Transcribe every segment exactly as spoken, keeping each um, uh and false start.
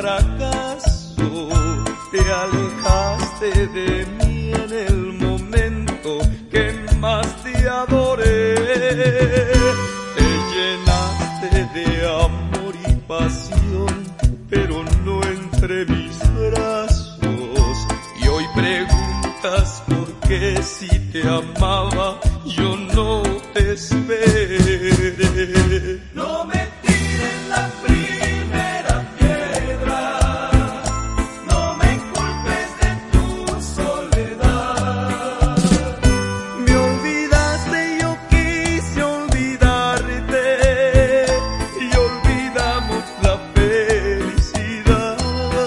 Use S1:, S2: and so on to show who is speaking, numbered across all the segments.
S1: fracaso, te alejaste de mí en el momento que más te adoré. Te llenaste de amor y pasión, pero no entre mis brazos. Y hoy preguntas por qué si te amaba yo no te esperé.
S2: No me tires la primera piedra, no me culpes de tu soledad.
S1: Me olvidaste y yo quise olvidarte, y olvidamos la felicidad.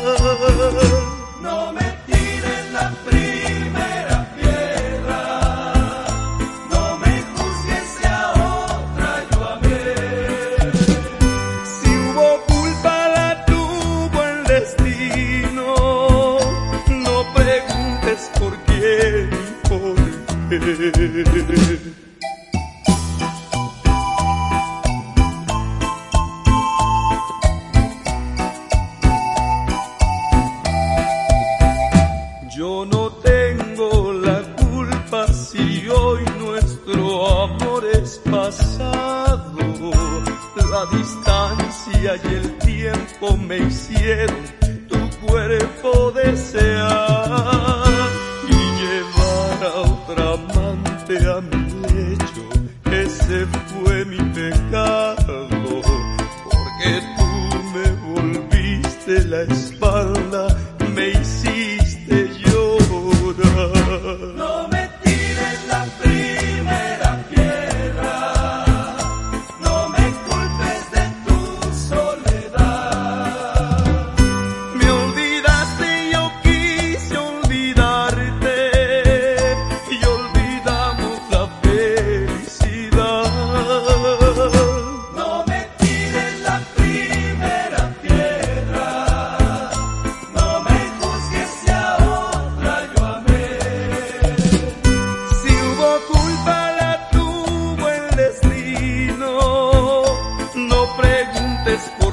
S2: No me tires la primera piedra, no me juzgues si a otra yo amé.
S1: Si hubo culpa la tuvo el destino, no preguntes por quién y por qué. Yo no tengo la culpa si hoy nuestro amor es pasado. La distancia y el tiempo me hicieron tu cuerpo desear y llevar a otra amante a mi lecho. Ese fue mi pecado, porque tú me volviste la espalda, me hiciste llorar.
S2: No me tires la primera piedra, no me culpes de tu soledad.
S1: Me olvidaste y yo quise olvidarte, y olvidamos la felicidad.
S2: No me tires la primera piedra, no me juzgues si a otra yo amé.
S1: Si hubo culpa la tuvo el destino, no preguntes por